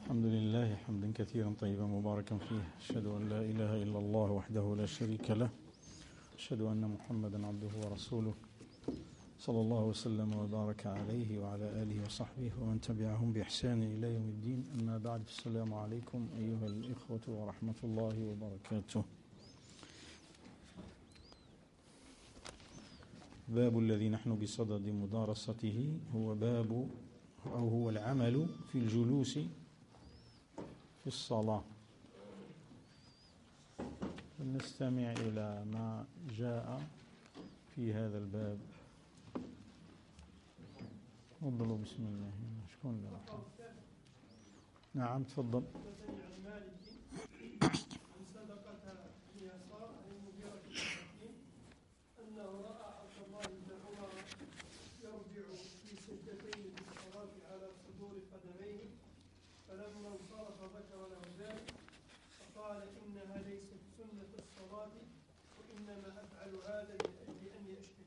الحمد لله حمدا كثيرا طيبا مباركا فيه. أشهد أن لا إله إلا الله وحده لا شريك له. أشهد أن محمدا عبده ورسوله صلى الله وسلم وبارك عليه وعلى آله وصحبه ومن تبعهم بإحسان إلى يوم الدين. أما بعد، السلام عليكم أيها الإخوة ورحمة الله وبركاته. باب الذي نحن بصدد مدارسته هو العمل في الجلوس في الصلاة. نستمع إلى ما جاء في هذا الباب. تفضلوا بسم الله. شكون له؟ نعم تفضل. أنه رأى عبد الله بن عمر يرجع في سجدتين بالصلاة على صدور قدميه، فلما انصرف ذكر له ذلك فقال: إنها ليست سنة الصلاة، وإنما أفعل هذا من أجل أني أشتكي.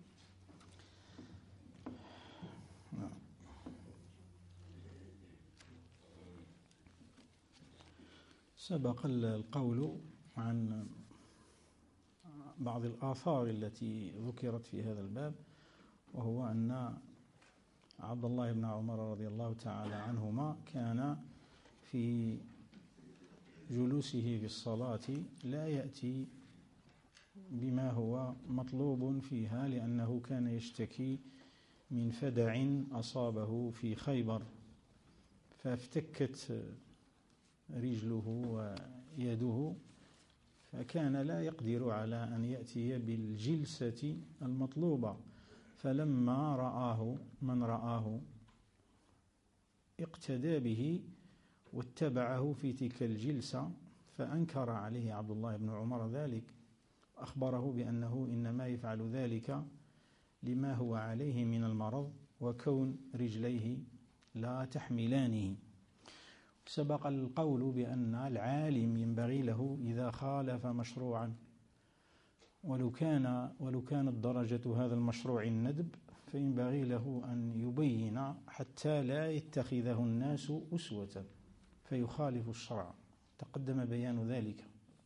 سبق القول عن بعض الآثار التي ذكرت في هذا الباب، وهو أن عبد الله بن عمر رضي الله تعالى عنهما كان في جلوسه في الصلاة لا يأتي بما هو مطلوب فيها، لأنه كان يشتكي من فدع أصابه في خيبر، فافتكت رجله ويده، فكان لا يقدر على أن يأتي بالجلسة المطلوبة. فلما رآه من رآه اقتدى به واتبعه في تلك الجلسة، فأنكر عليه عبد الله بن عمر ذلك، أخبره بأنه إنما يفعل ذلك لما هو عليه من المرض وكون رجليه لا تحملانه. سبق القول بأن العالم ينبغي له إذا خالف مشروعا، ولو كانت درجة هذا المشروع الندب، فينبغي له أن يبين حتى لا يتخذه الناس أسوة فيخالف الشرع. تقدم بيان ذلك.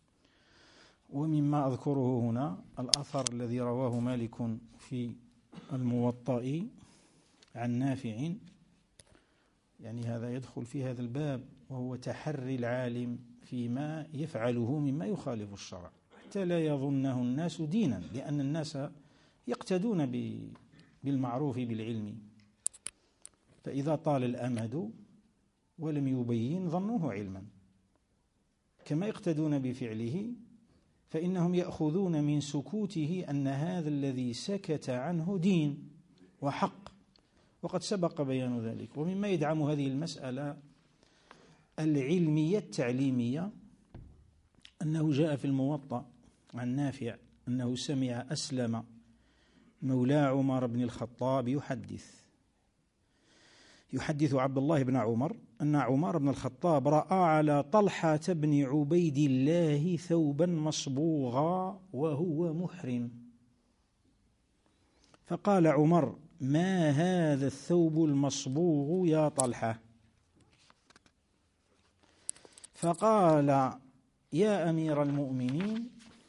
ومما أذكره هنا الأثر الذي رواه مالك في الموطأ عن نافع، يعني هذا يدخل في هذا الباب، وهو تحري العالم فيما يفعله مما يخالف الشرع حتى لا يظنه الناس دينا، لأن الناس يقتدون بالمعروف بالعلم، فإذا طال الأمد ولم يبين ظنوه علما، كما يقتدون بفعله، فإنهم يأخذون من سكوته أن هذا الذي سكت عنه دين وحق، وقد سبق بيان ذلك. ومما يدعم هذه المسألة العلمية التعليمية أنه جاء في الموطأ عن نافع أنه سمع أسلم مولى عمر بن الخطاب يحدث عبد الله بن عمر أن عمر بن الخطاب رأى على طلحة بن عبيد الله ثوبا مصبوغا وهو محرم، فقال عمر: ما هذا الثوب المصبوغ يا طلحة؟ فقال: يا أمير المؤمنين،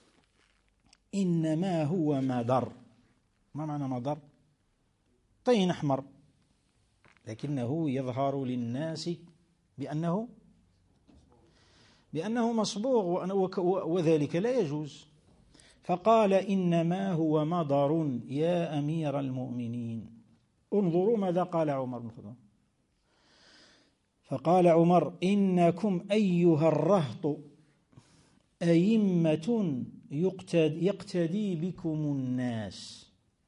إنما هو مدر. ما معنى مدر؟ طين أحمر، لكنه يظهر للناس بأنه مصبوغ، وذلك لا يجوز. فقال: إنما هو مدر يا أمير المؤمنين. انظروا ماذا قال عمر بن الخطاب. فقال عمر: إنكم أيها الرهط أئمة يقتدي بكم الناس،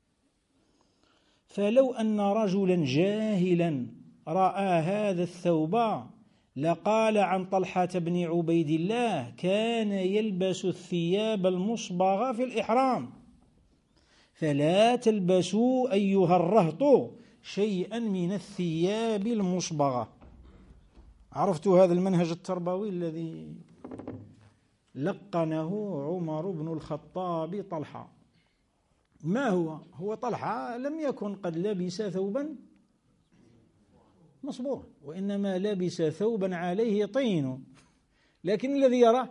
فلو أن رجلا جاهلا رأى هذا الثوب لقال عن طلحة بن عبيد الله: كان يلبس الثياب المصبغة في الإحرام، فلا تلبسوا أيها الرهط شيئا من الثياب المصبغة. عرفت هذا المنهج التربوي الذي لقنه عمر بن الخطاب طلحة. ما هو طلحة لم يكن قد لبس ثوبا مصبوغا، وإنما لبس ثوبا عليه طين، لكن الذي يراه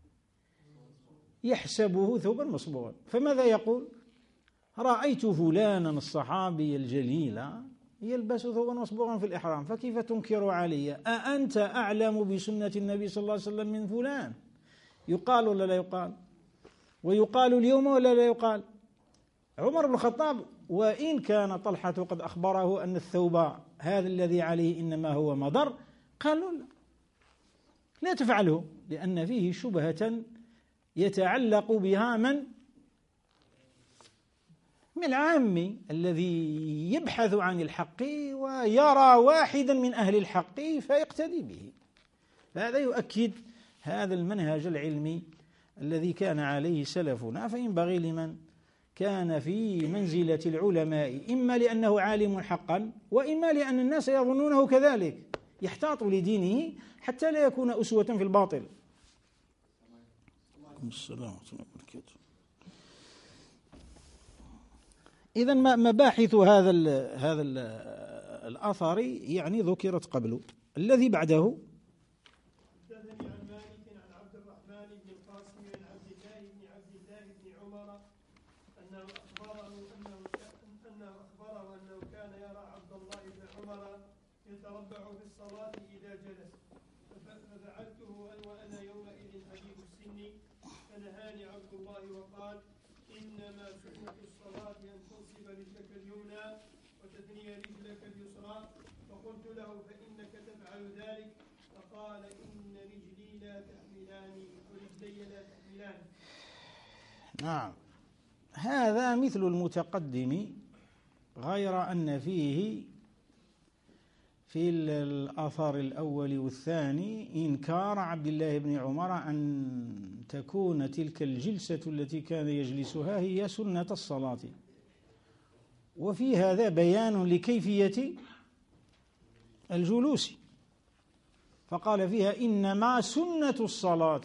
يحسبه ثوبا مصبوغا. فماذا يقول؟ رأيت فلانا الصحابي الجليل يلبس ثوبا مصبوغا في الإحرام، فكيف تنكر علي؟ أأنت أعلم بسنة النبي صلى الله عليه وسلم من فلان؟ يقال ولا لا يقال؟ ويقال اليوم ولا لا يقال؟ عمر بن الخطاب وإن كان طلحة قد أخبره أن الثوب هذا الذي عليه إنما هو مضر، قالوا لا تفعله، لأن فيه شبهة يتعلق بها من العامي الذي يبحث عن الحق ويرى واحدا من أهل الحق فيقتدي به. فهذا يؤكد هذا المنهج العلمي الذي كان عليه سلفنا. فينبغي لمن كان في منزلة العلماء، إما لأنه عالم حقا وإما لأن الناس يظنونه كذلك، يحتاط لدينه حتى لا يكون أسوة في الباطل. السلام ورحمة الله وبركاته. إذن مباحث هذا الأثر يعني ذكرت قبل. الذي بعده حدثني عن مالك عن عبد الرحمن بن القاسم عن عبد الله بن عمر أنه أخبره أنه كان يرى عبد الله بن عمر يتربع في الصلاة إذا جلس، ففعلته وأنا يومئذ حديث السن، فنهاني عبد الله وقال: إنما سنة الصلاة أن تنصب رجلك اليمنى وتثني رجلك اليسرى. فقلت له: فإنك تفعل ذلك؟ فقال: إن رجلي لا تحملاني ورجلي لا تحملاني. نعم، هذا مثل المتقدم، غير أن فيه في الأثر الأول والثاني إنكار عبد الله بن عمر أن تكون تلك الجلسة التي كان يجلسها هي سنة الصلاة، وفي هذا بيان لكيفية الجلوس، فقال فيها: إنما سنة الصلاة.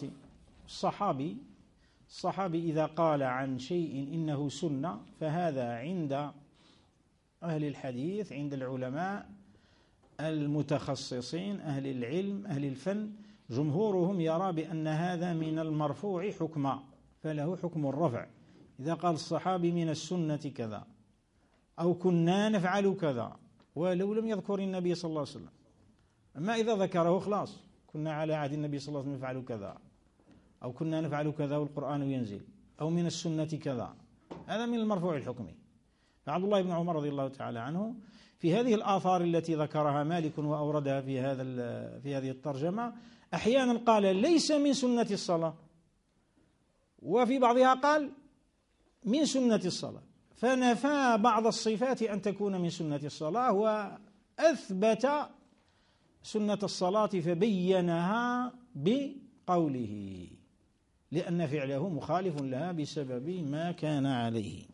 الصحابي إذا قال عن شيء إنه سنة فهذا عند أهل الحديث، عند العلماء المتخصصين أهل العلم أهل الفن، جمهورهم يرى بأن هذا من المرفوع حكما، فله حكم الرفع. إذا قال الصحابي من السنة كذا أو كنا نفعل كذا ولو لم يذكر النبي صلى الله عليه وسلم، أما إذا ذكره خلاص، كنا على عهد النبي صلى الله عليه وسلم نفعل كذا، أو كنا نفعل كذا والقرآن ينزل، أو من السنة كذا، هذا من المرفوع الحكمي. فعبد الله بن عمر رضي الله تعالى عنه في هذه الآثار التي ذكرها مالك وأوردها في هذه الترجمة أحيانا قال ليس من سنة الصلاة، وفي بعضها قال من سنة الصلاة، فنفى بعض الصفات أن تكون من سنة الصلاة وأثبت سنة الصلاة فبينها بقوله، لأن فعله مخالف لها بسبب ما كان عليه.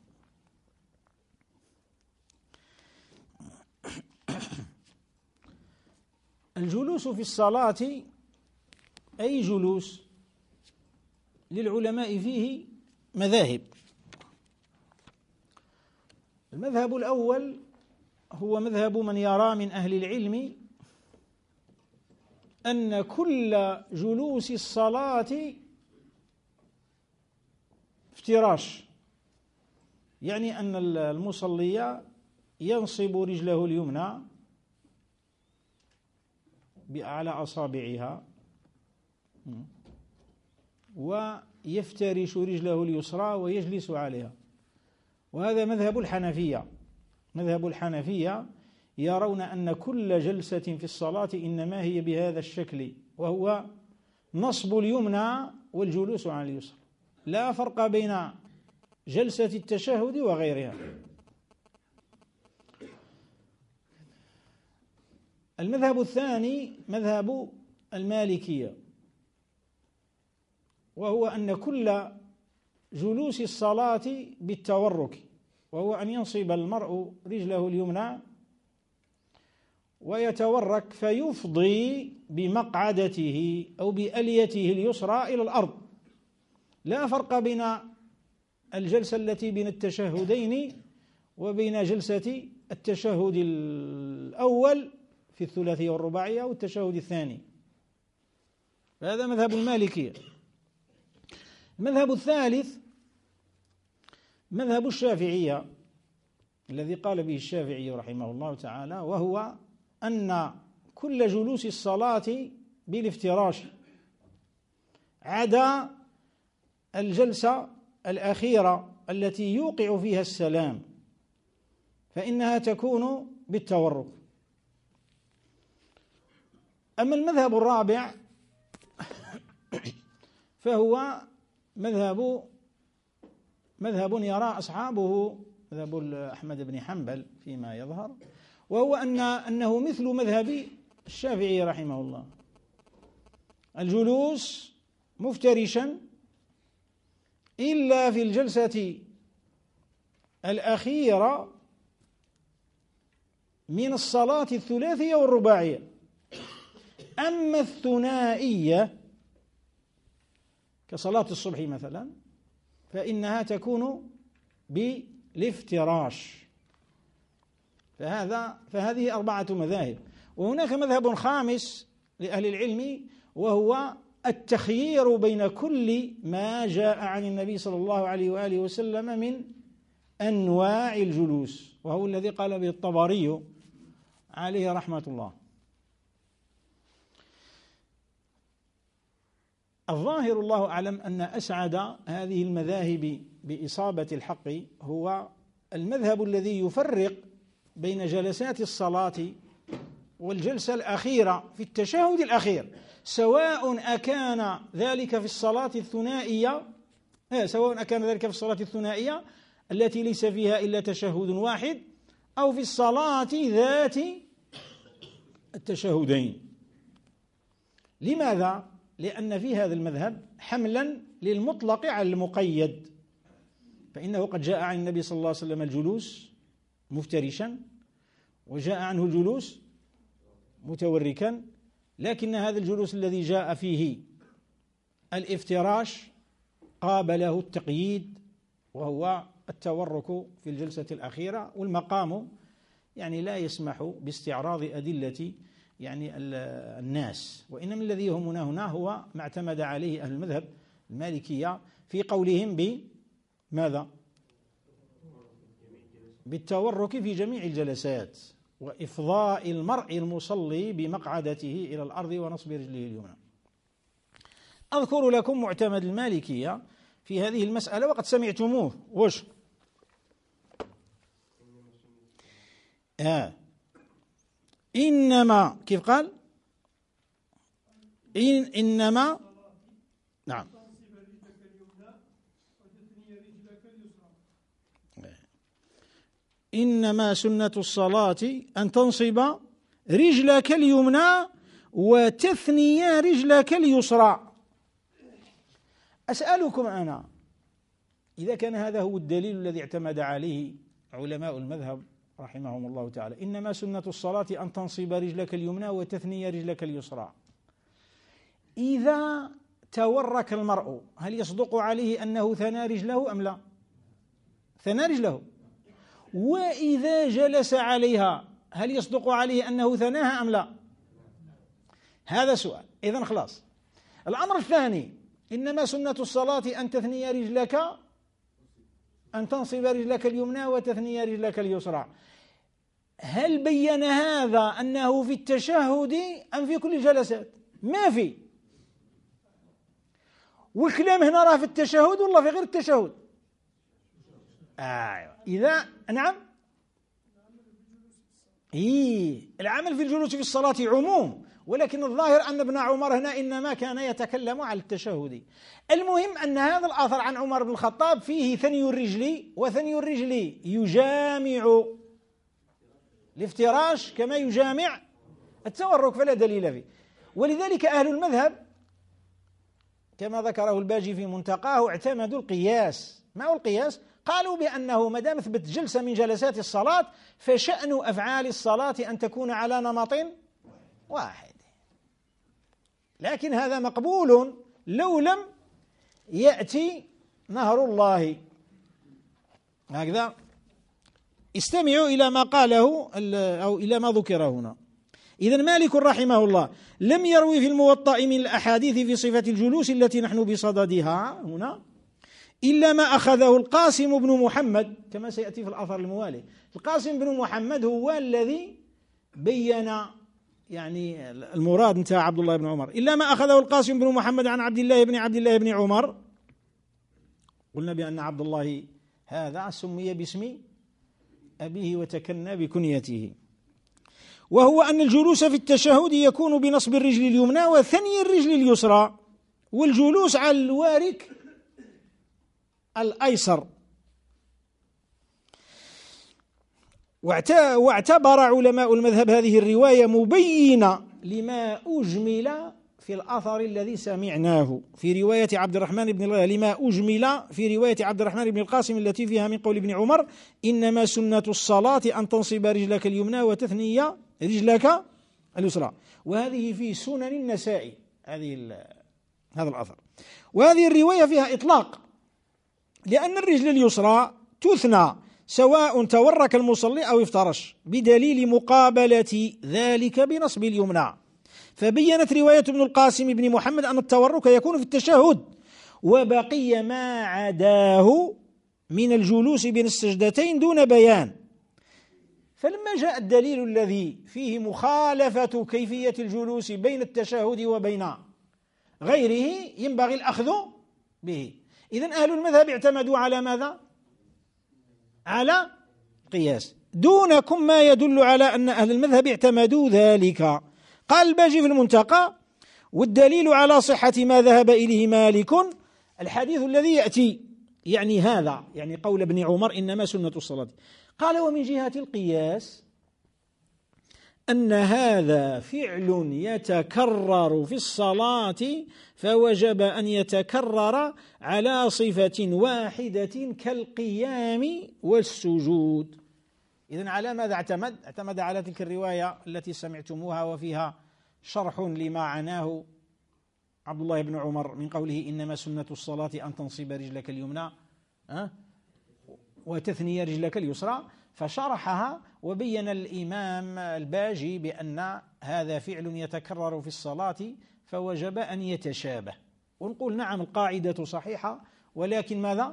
الجلوس في الصلاة أي جلوس للعلماء فيه مذاهب. المذهب الأول هو مذهب من يرى من أهل العلم أن كل جلوس الصلاة افتراش، يعني أن المصلي ينصب رجله اليمنى على أصابعها ويفترش رجله اليسرى ويجلس عليها، وهذا مذهب الحنفية. مذهب الحنفية يرون أن كل جلسة في الصلاة إنما هي بهذا الشكل، وهو نصب اليمنى والجلوس على اليسرى، لا فرق بين جلسة التشهد وغيرها. المذهب الثاني مذهب المالكية، وهو أن كل جلوس الصلاة بالتورك، وهو أن ينصب المرء رجله اليمنى ويتورك فيفضي بمقعدته أو بأليته اليسرى إلى الأرض، لا فرق بين الجلسة التي بين التشهدين وبين جلسة التشهد الأول في الثلاثية والرباعية أو التشهد الثاني. هذا مذهب المالكية. المذهب الثالث مذهب الشافعية الذي قال به الشافعي رحمه الله تعالى، وهو أن كل جلوس الصلاة بالافتراش عدا الجلسة الأخيرة التي يوقع فيها السلام فإنها تكون بالتورك. أما المذهب الرابع فهو مذهب يرى أصحابه مذهب أحمد بن حنبل فيما يظهر، وهو أنه مثل مذهب الشافعي رحمه الله، الجلوس مفترشا إلا في الجلسة الأخيرة من الصلاة الثلاثية والرباعية. أما الثنائية كصلاة الصبح مثلا فإنها تكون بالافتراش. فهذه 4 مذاهب. وهناك مذهب خامس لأهل العلم، وهو التخيير بين كل ما جاء عن النبي صلى الله عليه وآله وسلم من أنواع الجلوس، وهو الذي قال به الطبري عليه رحمة الله. الظاهر الله أعلم أن أسعد هذه المذاهب بإصابة الحق هو المذهب الذي يفرق بين جلسات الصلاة والجلسة الأخيرة في التشهد الأخير، سواء أكان ذلك في الصلاة الثنائية التي ليس فيها إلا تشهد واحد، أو في الصلاة ذات التشهدين. لماذا؟ لأن في هذا المذهب حملا للمطلق على المقيد، فإنه قد جاء عن النبي صلى الله عليه وسلم الجلوس مفترشا، وجاء عنه الجلوس متوركا، لكن هذا الجلوس الذي جاء فيه الافتراش قابله التقييد، وهو التورك في الجلسة الأخيرة. والمقام يعني لا يسمح باستعراض أدلة يعني الناس، وإنما الذي يهمنا هنا هو ما اعتمد عليه أهل المذهب المالكية في قولهم بماذا؟ بالتورك في جميع الجلسات، وإفضاء المرء المصلي بمقعدته إلى الأرض ونصب رجله اليمنى. أذكر لكم معتمد المالكية في هذه المسألة وقد سمعتموه. وش؟ إنما كيف قال؟ إنما نعم إنما سنة الصلاة أن تنصب رجلك اليمنى وتثني رجلك اليسرى. أسألكم أنا، إذا كان هذا هو الدليل الذي اعتمد عليه علماء المذهب رحمهم الله تعالى، إنما سنة الصلاة أن تنصب رجلك اليمنى وتثني رجلك اليسرى، إذا تورك المرء هل يصدق عليه أنه ثنى رجله أم لا؟ ثنى رجله. وإذا جلس عليها هل يصدق عليه أنه ثناها أم لا؟ هذا سؤال. إذن خلاص. الأمر الثاني، إنما سنة الصلاة أن تثني رجلك، أن تنصب رجلك اليمنى وتثني رجلك اليسرى. هل بين هذا أنه في التشهد أم في كل الجلسات؟ ما في. والكلام هنا راه في التشهد ولا في غير التشهد؟ إذا نعم العمل في الجلوس في الصلاة عموم، ولكن الظاهر أن ابن عمر هنا إنما كان يتكلم على التشهد. المهم أن هذا الأثر عن عمر بن الخطاب فيه ثني الرجل، وثني الرجل يجامع الافتراش كما يجامع التورك، فلا دليل فيه. ولذلك أهل المذهب كما ذكره الباجي في منتقاه اعتمدوا القياس. ما هو القياس؟ قالوا بأنه ما دام ثبت جلسة من جلسات الصلاة فشأن أفعال الصلاة أن تكون على نمط واحد، لكن هذا مقبول لو لم يأتي نهر الله. هكذا استمعوا إلى ما قاله أو إلى ما ذكر هنا. إذن مالك رحمه الله لم يروي في الموطأ من الأحاديث في صفة الجلوس التي نحن بصددها هنا إلا ما أخذه القاسم بن محمد كما سيأتي في الأثر الموالي. القاسم بن محمد هو الذي بين يعني المراد نتاع عبد الله بن عمر. إلا ما أخذه القاسم بن محمد عن عبد الله بن عمر. قلنا بأن عبد الله هذا سمي باسم أبيه وتكنى بكنيته، وهو أن الجلوس في التشهد يكون بنصب الرجل اليمنى وثني الرجل اليسرى، والجلوس على الوارك الأيسر. واعتبر علماء المذهب هذه الرواية مبينة لما أجمل في الأثر الذي سمعناه في رواية عبد الرحمن بن القاسم التي فيها من قول ابن عمر: إنما سنة الصلاة أن تنصب رجلك اليمنى وتثني رجلك اليسرى. وهذه في سنن النسائي هذا الأثر. وهذه الرواية فيها إطلاق، لأن الرجل اليسرى تثنى سواء تورك المصلي أو افترش، بدليل مقابلة ذلك بنصب اليمنى. فبينت رواية ابن القاسم بن محمد أن التورك يكون في التشهد، وبقي ما عداه من الجلوس بين السجدتين دون بيان. فلما جاء الدليل الذي فيه مخالفة كيفية الجلوس بين التشهد وبين غيره ينبغي الأخذ به. إذن أهل المذهب اعتمدوا على ماذا؟ على قياس، دونكم ما يدل على أن أهل المذهب اعتمدوا ذلك. قال الباجي في المنتقى: والدليل على صحة ما ذهب إليه مالك الحديث الذي يأتي، يعني هذا يعني قول ابن عمر إنما سنة الصلاة. قال: ومن جهة القياس أن هذا فعل يتكرر في الصلاة فوجب أن يتكرر على صفة واحدة كالقيام والسجود. إذن على ماذا اعتمد؟ اعتمد على تلك الرواية التي سمعتموها وفيها شرح لما عناه عبد الله بن عمر من قوله: إنما سنة الصلاة أن تنصب رجلك اليمنى وتثني رجلك اليسرى، فشرحها وبين الإمام الباجي بأن هذا فعل يتكرر في الصلاة فوجب أن يتشابه. ونقول نعم القاعدة صحيحة، ولكن ماذا؟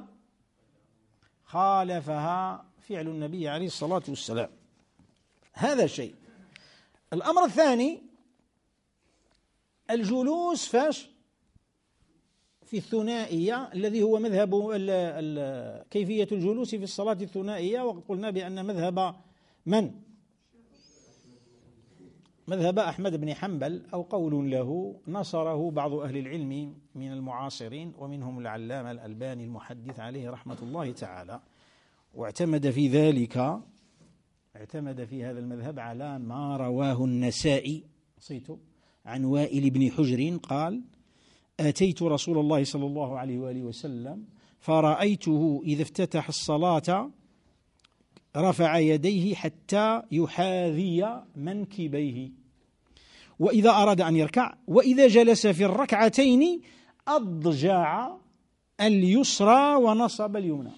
خالفها فعل النبي عليه الصلاة والسلام. هذا شيء. الأمر الثاني: الجلوس فاش؟ في الثنائية الذي هو مذهب كيفية الجلوس في الصلاة الثنائية. وقد قلنا بأن مذهب من؟ مذهب أحمد بن حنبل، أو قول له نصره بعض أهل العلم من المعاصرين، ومنهم العلامة الألباني المحدث عليه رحمة الله تعالى. واعتمد في ذلك، اعتمد في هذا المذهب على ما رواه النسائي عن وائل بن حجر قال: أتيت رسول الله صلى الله عليه وآله وسلم فرأيته إذا افتتح الصلاة رفع يديه حتى يحاذي منكبيه، وإذا أراد أن يركع، وإذا جلس في الركعتين أضجع اليسرى ونصب اليمنى.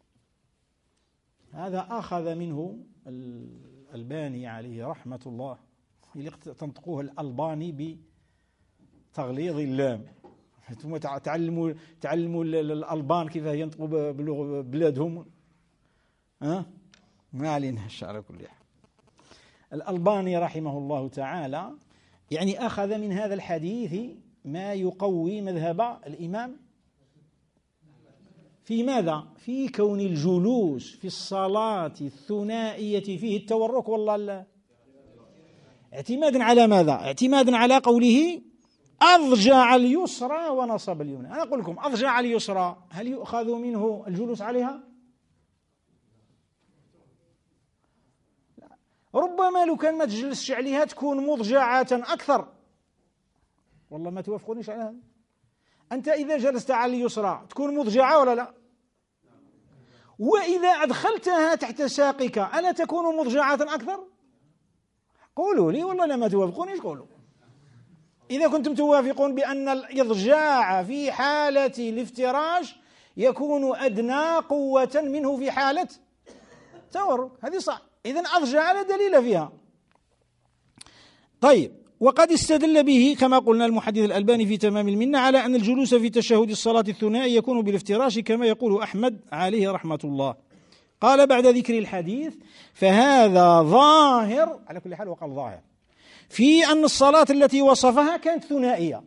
هذا أخذ منه الألباني عليه رحمة الله، تنطقوه الألباني بتغليظ اللام. ثم تعلموا الألبان كيف ينطقوا بلغة بلادهم. ما علينا على كل حال. الألباني رحمه الله تعالى يعني أخذ من هذا الحديث ما يقوي مذهب الإمام في ماذا؟ في كون الجلوس في الصلاة الثنائية فيه التورك والله لا. اعتمادا على ماذا؟ اعتمادا على قوله أضجع اليسرى ونصب اليمنى. أنا أقول لكم أضجع اليسرى هل يؤخذ منه الجلوس عليها؟ لا. ربما لو كان ما تجلسش عليها تكون مضجعة أكثر. والله ما توافقونيش على هذا. أنت إذا جلست على اليسرى تكون مضجعة ولا لا؟ وإذا أدخلتها تحت ساقك ألا تكون مضجعة أكثر؟ قولوا لي، والله لما توافقونيش قولوا. إذا كنتم توافقون بأن الإضجاع في حالة الافتراش يكون أدنى قوة منه في حالة تورك، هذه صح. إذن أضجع لا دليل فيها. طيب، وقد استدل به كما قلنا المحدث الألباني في تمام المنة على أن الجلوس في تشهد الصلاة الثنائي يكون بالافتراش كما يقول أحمد عليه رحمة الله. قال بعد ذكر الحديث: فهذا ظاهر، على كل حال وقال ظاهر، في أن الصلاة التي وصفها كانت ثنائية،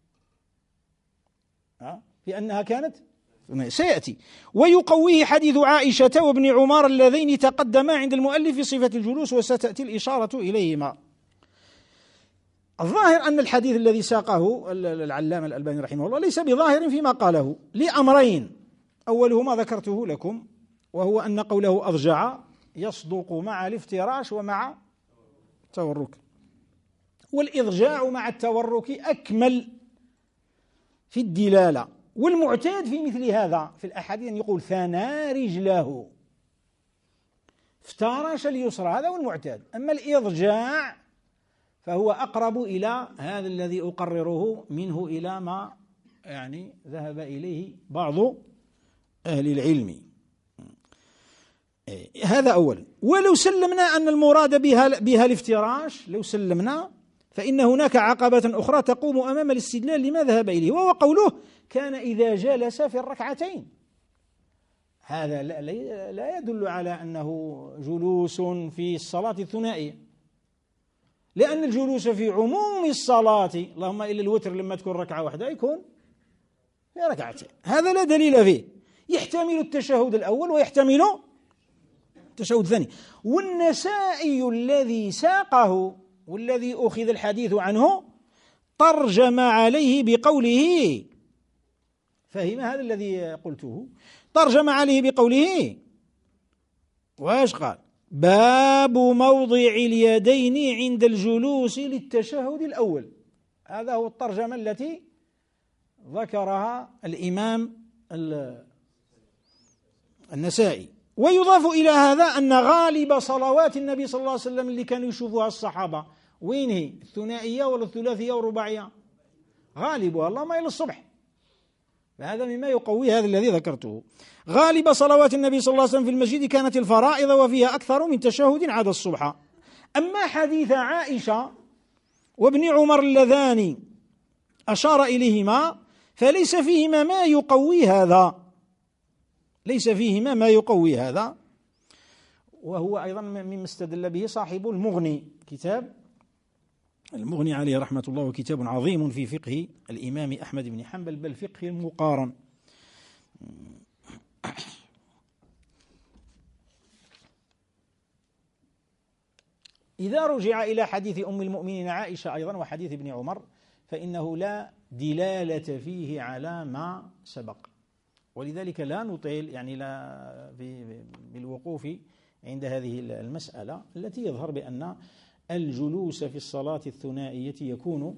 في أنها كانت سيأتي. ويقويه حديث عائشة وابن عمر اللذين تقدما عند المؤلف في صفة الجلوس، وستأتي الإشارة إليهما. الظاهر أن الحديث الذي ساقه العلامة الألباني رحمه الله ليس بظاهر فيما قاله لأمرين: أولهما ذكرته لكم، وهو أن قوله أضجع يصدق مع الافتراش ومع التورك، والإضجاع مع التورك أكمل في الدلالة. والمعتاد في مثل هذا في الأحاديث أن يقول ثنى رجله، افترش اليسرى، هذا هو المعتاد. أما الإضجاع فهو أقرب إلى هذا الذي أقرره منه إلى ما يعني ذهب إليه بعض أهل العلم. هذا أولا. ولو سلمنا أن المراد بها الافتراش، لو سلمنا، فإن هناك عقبة أخرى تقوم أمام الاستدلال لما ذهب إليه، وهو قوله: كان إذا جلس في الركعتين. هذا لا يدل على أنه جلوس في الصلاة الثنائية، لأن الجلوس في عموم الصلاة، اللهم إلا الوتر لما تكون ركعة واحدة، يكون في ركعتين. هذا لا دليل فيه، يحتمل التشهد الأول ويحتمل التشهد الثاني. والنسائي الذي ساقه والذي أخذ الحديث عنه ترجم عليه بقوله، فهم هذا الذي قلته، ترجم عليه بقوله، واش قال؟ باب موضع اليدين عند الجلوس للتشهد الأول. هذا هو الترجمة التي ذكرها الإمام النسائي. ويضاف إلى هذا أن غالب صلوات النبي صلى الله عليه وسلم اللي كانوا يشوفوها الصحابة وين هي؟ الثنائية ولا الثلاثية والرباعية؟ غالبها اللهم إلى الصبح. فهذا مما يقوي هذا الذي ذكرته. غالب صلوات النبي صلى الله عليه وسلم في المسجد كانت الفرائض، وفيها أكثر من تشهد عدا الصبح. أما حديث عائشة وابن عمر اللذان أشار إليهما فليس فيهما ما يقوي هذا، ليس فيهما ما يقوي هذا. وهو أيضا مما استدل به صاحب المغني، كتاب المغني عليه رحمة الله، وكتاب عظيم في فقه الإمام أحمد بن حنبل، بل فقه المقارن. إذا رجع إلى حديث أم المؤمنين عائشة أيضا وحديث ابن عمر فإنه لا دلالة فيه على ما سبق، ولذلك لا نطيل يعني لا بالوقوف عند هذه المسألة التي يظهر بأن الجلوس في الصلاة الثنائية يكون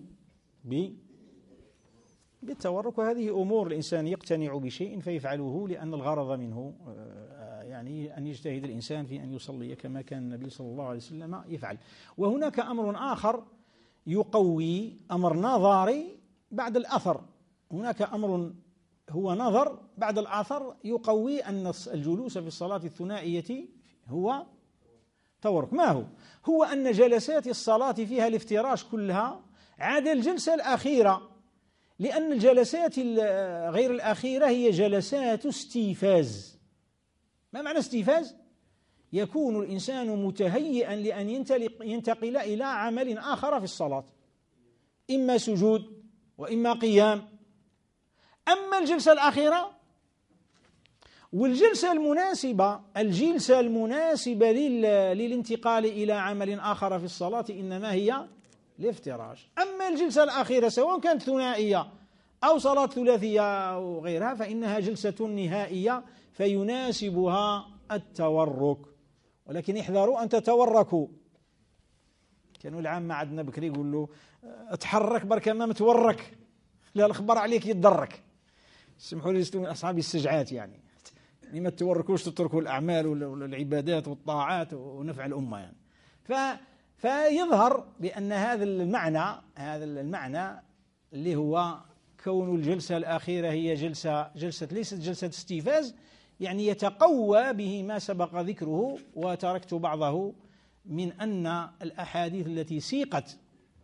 بالتورك. وهذه أمور الإنسان يقتنع بشيء فيفعله لأن الغرض منه يعني أن يجتهد الإنسان في أن يصلي كما كان النبي صلى الله عليه وسلم يفعل. وهناك أمر آخر يقوي، أمر نظري بعد الأثر. هناك أمر هو نظر بعد الأثر يقوي أن الجلوس في الصلاة الثنائية هو تورك. ما هو؟ هو أن جلسات الصلاة فيها الافتراش كلها عدا الجلسة الأخيرة، لأن الجلسات غير الأخيرة هي جلسات استيفاز. ما معنى استيفاز؟ يكون الإنسان متهيئا لأن ينتقل إلى عمل آخر في الصلاة، إما سجود وإما قيام. أما الجلسة الأخيرة والجلسة المناسبة، الجلسة المناسبة للانتقال إلى عمل آخر في الصلاة إنما هي الافتراش. أما الجلسة الأخيرة سواء كانت ثنائية أو صلاة ثلاثية أو غيرها فإنها جلسة نهائية فيناسبها التورك. ولكن احذروا أن تتوركوا. كانوا العامة عندنا بكري يقول له اتحرك برك ما متورك، لا الخبر عليك يتدرك. سمحوا لي من أصحاب السجعات، يعني ما تتوركوش، تتركوا الأعمال والعبادات والطاعات ونفع الأمة يعني. فيظهر بأن هذا المعنى اللي هو كون الجلسة الأخيرة هي جلسة ليست جلسة استيفاز، يعني يتقوى به ما سبق ذكره. وتركت بعضه من أن الأحاديث التي سيقت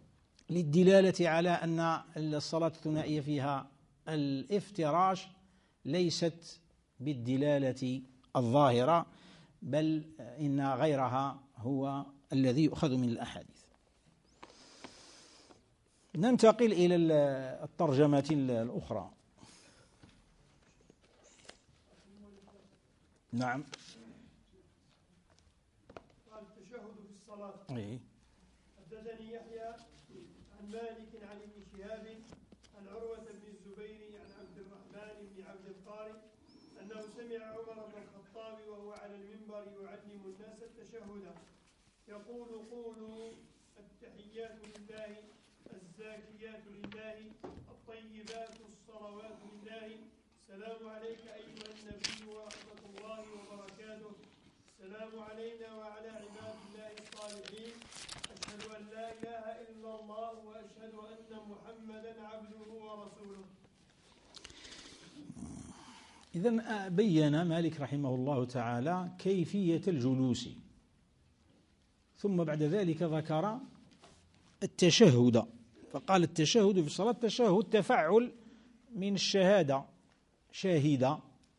للدلالة على أن الصلاة الثنائية فيها الافتراش ليست بالدلالة الظاهرة، بل إن غيرها هو الذي يؤخذ من الأحاديث. ننتقل إلى الترجمة الأخرى. نعم. قال التشهد في الصلاة. إيه. حدثني يحيى عن مالك عن ابن شهاب عن عروة بن الزبير عن عبد الرحمن بن عبد القارئ أنه سمع عمر بن الخطاب وهو على المنبر يعلم الناس التشهد يقول: قولوا التحيات لله، الزاكيات لله، الطيبات الصلوات لله، السلام عليك أيها النبي ورحمة الله وبركاته، السلام علينا وعلى عباد الله الصالحين، أشهد أن لا إله إلا الله وأشهد أن محمدا عبده ورسوله. إذن بين مالك رحمه الله تعالى كيفية الجلوس، ثم بعد ذلك ذكر التشهد، فقال التشهد في الصلاة تشهد تفعل من الشهادة، شاهد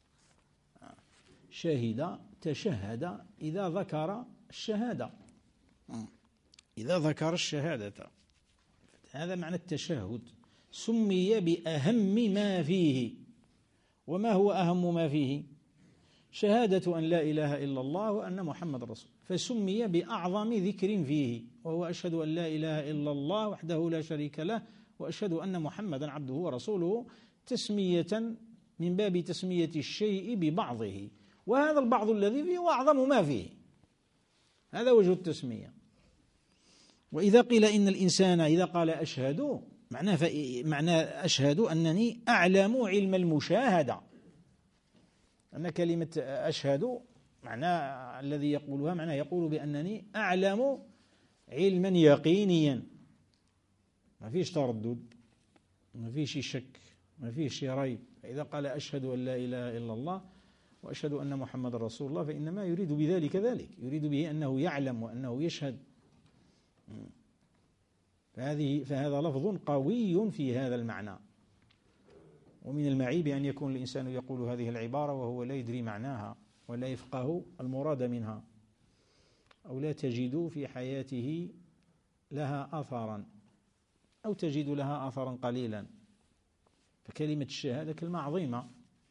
تشهد إذا ذكر الشهادة، إذا ذكر الشهادة، هذا معنى التشهد. سمي بأهم ما فيه. وما هو أهم ما فيه؟ شهادة أن لا إله إلا الله وأن محمد رسول، فسمي بأعظم ذكر فيه، وهو أشهد أن لا إله إلا الله وحده لا شريك له وأشهد أن محمدا عبده ورسوله، تسمية من باب تسمية الشيء ببعضه، وهذا البعض الذي فيه هو أعظم ما فيه، هذا وجه التسمية. وإذا قيل إن الإنسان إذا قال أشهد معنى أشهد أنني أعلم علم المشاهدة، أن كلمة أشهد معنى الذي يقولها معنى يقول بأنني أعلم علما يقينيا، ما فيش تردد، ما فيش شك، ما فيش ريب. إذا قال أشهد أن لا إله إلا الله وأشهد أن محمد رسول الله فإنما يريد بذلك ذلك، يريد به أنه يعلم وأنه يشهد. فهذا لفظ قوي في هذا المعنى. ومن المعيب أن يكون الإنسان يقول هذه العبارة وهو لا يدري معناها ولا يفقه المراد منها، أو لا تجد في حياته لها أثرا، أو تجد لها أثرا قليلا. فكلمة الشهادة كلمة عظيمة،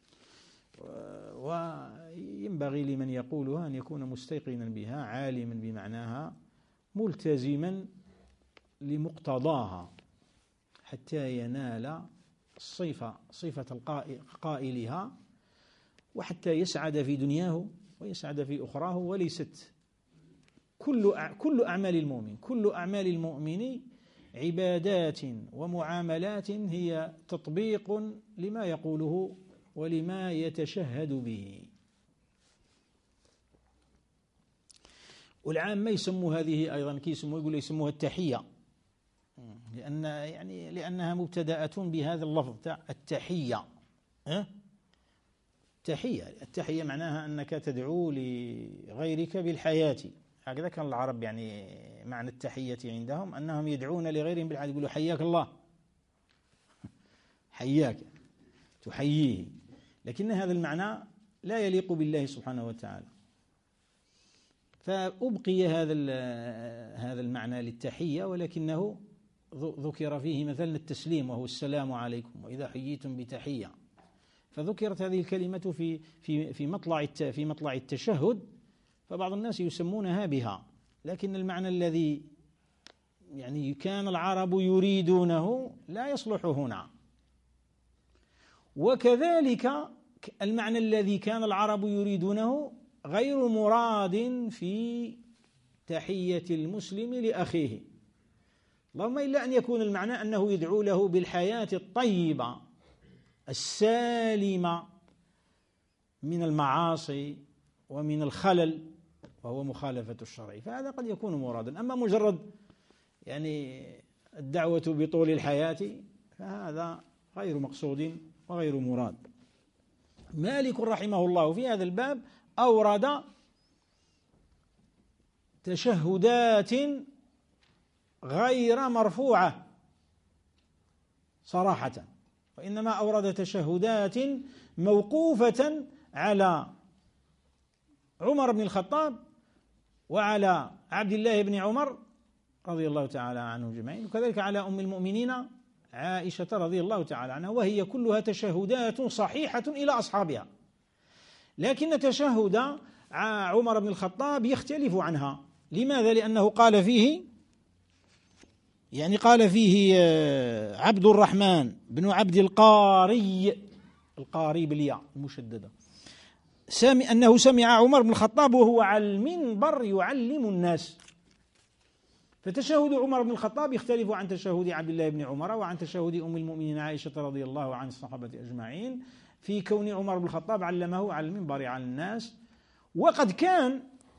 وينبغي لمن يقولها أن يكون مستيقنا بها، عالما بمعناها، ملتزما لمقتضاها، حتى ينال صفة قائلها، وحتى يسعد في دنياه ويسعد في أخراه. وليست كل أعمال المؤمن عبادات ومعاملات هي تطبيق لما يقوله ولما يتشهد به. والعامة يسموا هذه أيضا يسموها التحية، لأنها مبتدأة بهذا اللفظ التحية. التحية معناها أنك تدعو لغيرك بالحياة. هكذا كان العرب معنى التحية عندهم أنهم يدعون لغيرهم بالحياة، يقولوا حياك الله، حياك، تحييه. لكن هذا المعنى لا يليق بالله سبحانه وتعالى، فأبقي هذا المعنى للتحية، ولكنه ذكر فيه مثلا التسليم وهو السلام عليكم وإذا حييتم بتحية، فذكرت هذه الكلمة في مطلع التشهد، فبعض الناس يسمونها بها، لكن المعنى الذي كان العرب يريدونه لا يصلح هنا. وكذلك المعنى الذي كان العرب يريدونه غير مراد في تحية المسلم لأخيه، اللهم إلا أن يكون المعنى أنه يدعو له بالحياة الطيبة السالمة من المعاصي ومن الخلل، وهو مخالفة الشرع، فهذا قد يكون مرادا. أما مجرد الدعوة بطول الحياة فهذا غير مقصود وغير مراد. مالك رحمه الله في هذا الباب أورد تشهدات غير مرفوعة، صراحة، وإنما أورد تشهدات موقوفة على عمر بن الخطاب وعلى عبد الله بن عمر رضي الله تعالى عنهم جميعا، وكذلك على أم المؤمنين عائشة رضي الله تعالى عنها، وهي كلها تشهدات صحيحة إلى أصحابها. لكن تشهد عمر بن الخطاب يختلف عنها. لماذا؟ لأنه قال فيه عبد الرحمن بن عبد القاري بالياء المشددة، أنه سمع عمر بن الخطاب وهو على المنبر يعلم الناس. فتشهد عمر بن الخطاب يختلف عن تشهد عبد الله بن عمر وعن تشهد أم المؤمنين عائشة رضي الله عن الصحابة أجمعين، في كون عمر بن الخطاب علمه على المنبر على الناس. وقد كان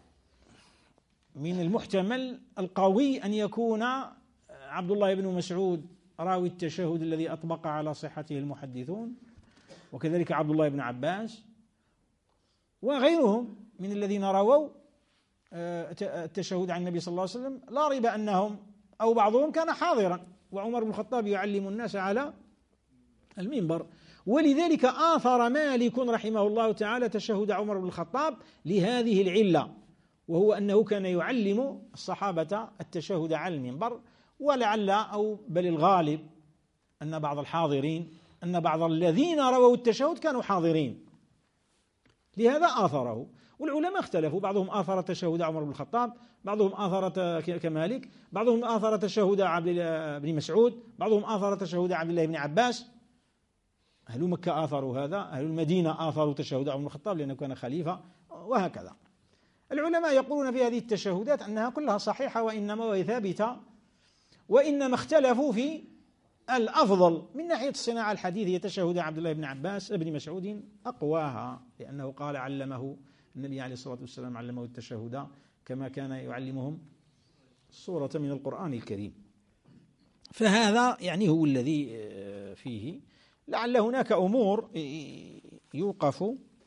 من المحتمل القوي أن يكون عبد الله بن مسعود راوي التشهد الذي أطبق على صحته المحدثون، وكذلك عبد الله بن عباس وغيرهم من الذين رووا التشهد عن النبي صلى الله عليه وسلم. لا ريب أنهم أو بعضهم كان حاضرا وعمر بن الخطاب يعلم الناس على المنبر. ولذلك آثر مالك رحمه الله تعالى تشهد عمر بن الخطاب لهذه العلة، وهو أنه كان يعلم الصحابة التشهد على المنبر. ولعل أو بل الغالب أن بعض الذين رووا التشهد كانوا حاضرين، لهذا آثره. والعلماء اختلفوا، بعضهم آثر تشهد عمر بن الخطاب، بعضهم آثر كمالك، بعضهم آثر تشهد عبد بن مسعود، بعضهم آثر تشهد عبد الله بن عباس. أهل مكة آثروا هذا، أهل المدينة آثروا تشهد عمر بن الخطاب لأنه كان خليفة، وهكذا. العلماء يقولون في هذه التشهدات أنها كلها صحيحة وهي ثابتة، وإنما اختلفوا في الأفضل من ناحية الصناعة الحديثية. تشهد عبد الله بن عباس بن مسعود أقواها، لأنه قال علمه النبي عليه الصلاة والسلام، علمه التشهد كما كان يعلمهم سورة من القرآن الكريم. فهذا يعني هو الذي فيه. لعل هناك أمور يوقف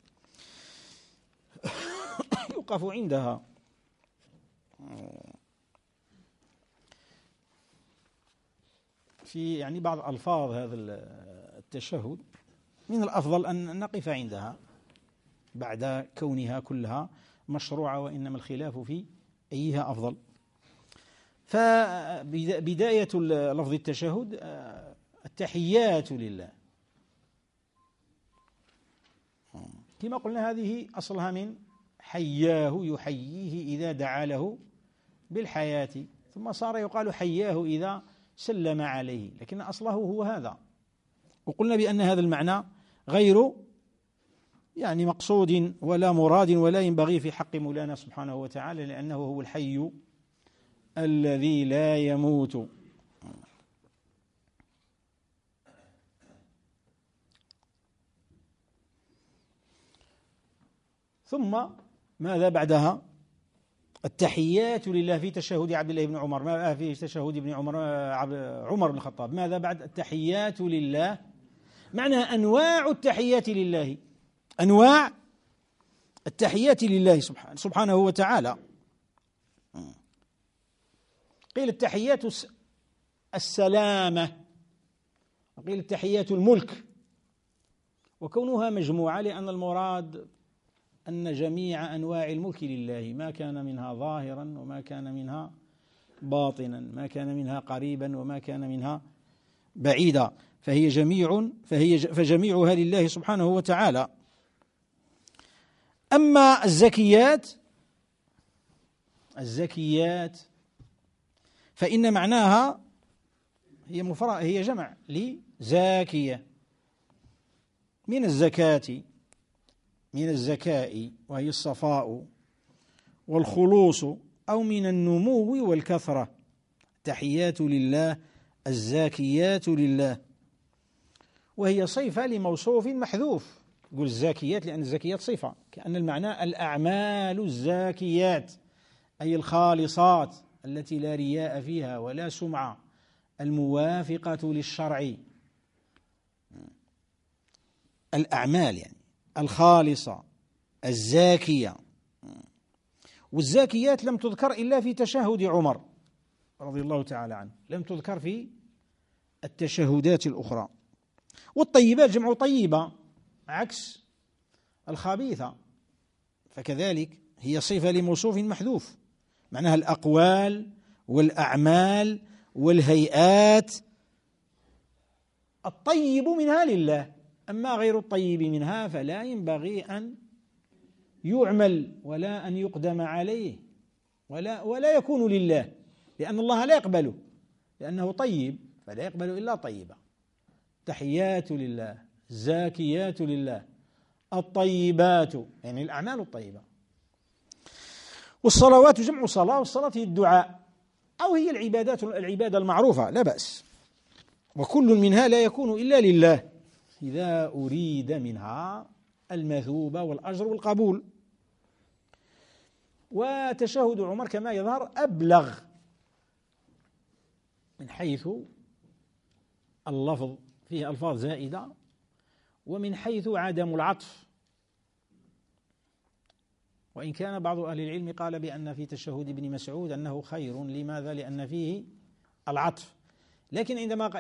عندها في يعني بعض ألفاظ هذا التشهد من الأفضل أن نقف عندها بعد كونها كلها مشروعة، وإنما الخلاف في أيها أفضل. فبداية لفظ التشهد التحيات لله، كما قلنا هذه أصلها من حياه يحييه إذا دعا له بالحياة، ثم صار يقال حياه إذا سلم عليه، لكن أصله هو هذا. وقلنا بأن هذا المعنى غير يعني مقصود ولا مراد ولا ينبغي في حق مولانا سبحانه وتعالى، لأنه هو الحي الذي لا يموت. ثم ماذا بعدها؟ التحيات لله في تشهد عبد الله بن عمر، في تشهد ابن عمر بن الخطاب. ماذا بعد التحيات لله؟ معنى أنواع التحيات لله، أنواع التحيات لله سبحانه وتعالى. قيل التحيات السلامة، وقيل التحيات الملك، وكونها مجموعة لأن المراد أن جميع أنواع الملك لله، ما كان منها ظاهرا وما كان منها باطنا، ما كان منها قريبا وما كان منها بعيدا، فجميعها لله سبحانه وتعالى. أما الزكيات فإن معناها هي جمع لزاكية، من الزكاة، من الزكاء وهي الصفاء والخلوص، أو من النمو والكثرة. تحيات لله الزاكيات لله، وهي صفة لموصوف محذوف. يقول الزاكيات لأن الزاكيات صفة، كأن المعنى الأعمال الزاكيات، أي الخالصات التي لا رياء فيها ولا سمعة، الموافقة للشرع، الأعمال يعني الخالصة الزاكية. والزاكيات لم تذكر إلا في تشهد عمر رضي الله تعالى عنه، لم تذكر في التشهدات الأخرى. والطيبات جمع طيبة عكس الخبيثة، فكذلك هي صفة لموصوف محذوف، معناها الأقوال والأعمال والهيئات الطيب منها لله، أما غير الطيب منها فلا ينبغي أن يعمل ولا أن يقدم عليه ولا يكون لله، لأن الله لا يقبله، لأنه طيب فلا يقبل إلا طيبا. تحيات لله، زاكيات لله، الطيبات يعني الأعمال الطيبة. والصلوات جمع صلاة، والصلاة هي الدعاء أو هي العبادة المعروفة لا بأس، وكل منها لا يكون إلا لله إذا أريد منها المثوبة والأجر والقبول. وتشهد عمر كما يظهر أبلغ من حيث اللفظ، فيه ألفاظ زائدة، ومن حيث عدم العطف، وإن كان بعض أهل العلم قال بأن في تشهد ابن مسعود أنه خير. لماذا؟ لأن فيه العطف. لكن عندما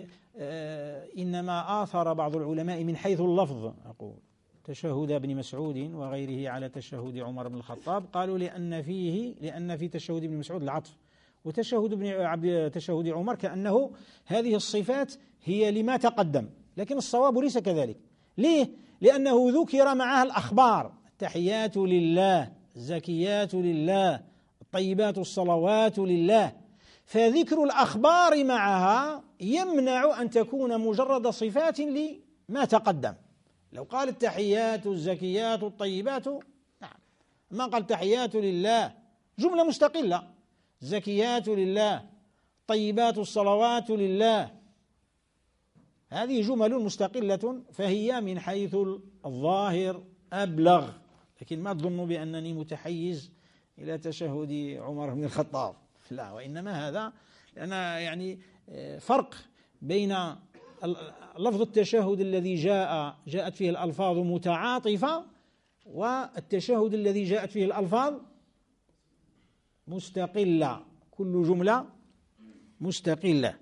إنما آثر بعض العلماء من حيث اللفظ، أقول تشهد ابن مسعود وغيره على تشهد عمر بن الخطاب، قالوا لأن في تشهد ابن مسعود العطف، تشهد عمر كأنه هذه الصفات هي لما تقدم، لكن الصواب ليس كذلك. ليه؟ لأنه ذكر معها الأخبار: التحيات لله، الزكيات لله، الطيبات الصلوات لله، فذكر الأخبار معها يمنع أن تكون مجرد صفات لما تقدم. لو قال التحيات الزكيات الطيبات، نعم، ما قال التحيات لله جملة مستقلة، زكيات لله، طيبات الصلوات لله، هذه جمل مستقلة، فهي من حيث الظاهر أبلغ. لكن ما تظنوا بأنني متحيز إلى تشهد عمر بن الخطاب، لا، وإنما هذا يعني فرق بين لفظ التشهد الذي جاءت فيه الألفاظ متعاطفة، والتشهد الذي جاءت فيه الألفاظ مستقلة، كل جملة مستقلة.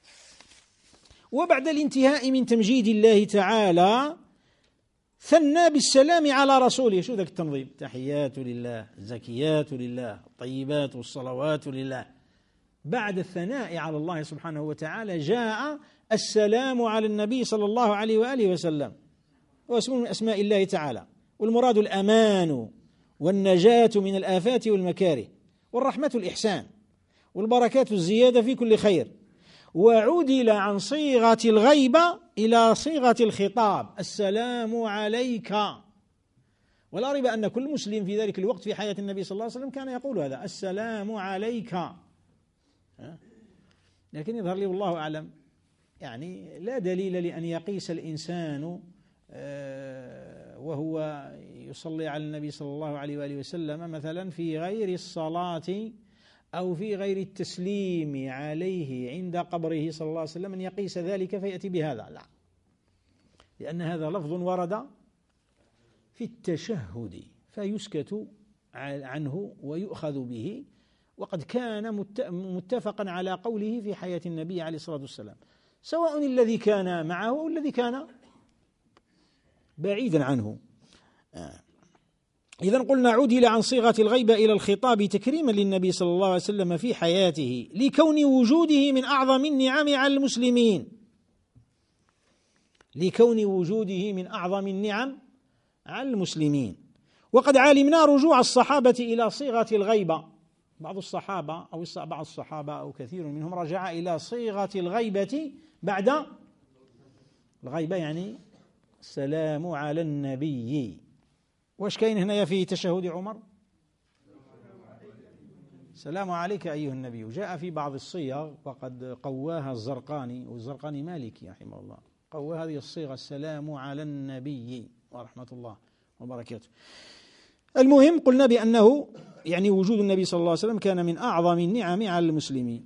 وبعد الانتهاء من تمجيد الله تعالى ثنى بالسلام على رسوله. شو ذاك التنظيم؟ تحيات لله، زكيات لله، طيبات والصلوات لله. بعد الثناء على الله سبحانه وتعالى جاء السلام على النبي صلى الله عليه وآله وسلم، هو اسم من أسماء الله تعالى، والمراد الأمان والنجاة من الآفات والمكاره، والرحمة الإحسان، والبركات الزيادة في كل خير. وعدل عن صيغة الغيبة إلى صيغة الخطاب: السلام عليك. ولا ريب أن كل مسلم في ذلك الوقت في حياة النبي صلى الله عليه وسلم كان يقول هذا: السلام عليك. لكن يظهر لي والله أعلم يعني لا دليل لأن يقيس الإنسان وهو يصلي على النبي صلى الله عليه وآله وسلم مثلا في غير الصلاة أو في غير التسليم عليه عند قبره صلى الله عليه وسلم، أن يقيس ذلك فيأتي بهذا، لا، لأن هذا لفظ ورد في التشهد فيسكت عنه ويؤخذ به، وقد كان متفقا على قوله في حياة النبي عليه الصلاة والسلام، سواء الذي كان معه أو الذي كان بعيدا عنه. إذن قلنا عدل عن صيغة الغيبة إلى الخطاب تكريما للنبي صلى الله عليه وسلم في حياته، لكون وجوده من أعظم النعم على المسلمين، لكون وجوده من أعظم النعم على المسلمين. وقد علمنا رجوع الصحابة إلى صيغة الغيبة، بعض الصحابة أو بعض الصحابة أو كثير منهم رجع إلى صيغة الغيبة بعد الغيبة، يعني السلام على النبي. واش كاين هنا في تشهد عمر؟ السلام عليك أيها النبي. جاء في بعض الصيغ وقد قواها الزرقاني، والزرقاني مالكي رحمه الله، قوى هذه الصيغة: السلام على النبي ورحمة الله وبركاته. المهم قلنا بأنه يعني وجود النبي صلى الله عليه وسلم كان من أعظم النعم على المسلمين.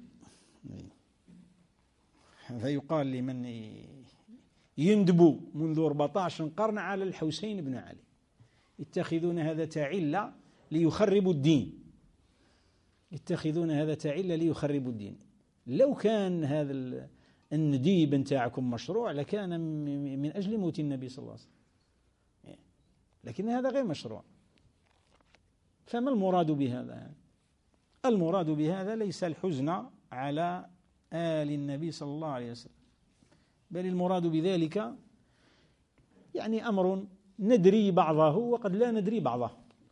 فيقال لمن يندب منذ 14 قرن على الحسين بن علي: يتخذون هذا تعلة ليخربوا الدين، يتخذون هذا تعلة ليخربوا الدين. لو كان هذا النديب نتاعكم مشروع لكان من أجل موت النبي صلى الله عليه وسلم، لكن هذا غير مشروع. فما المراد بهذا؟ المراد بهذا ليس الحزن على آل النبي صلى الله عليه وسلم، بل المراد بذلك يعني أمر ندري بعضه وقد لا ندري بعضه.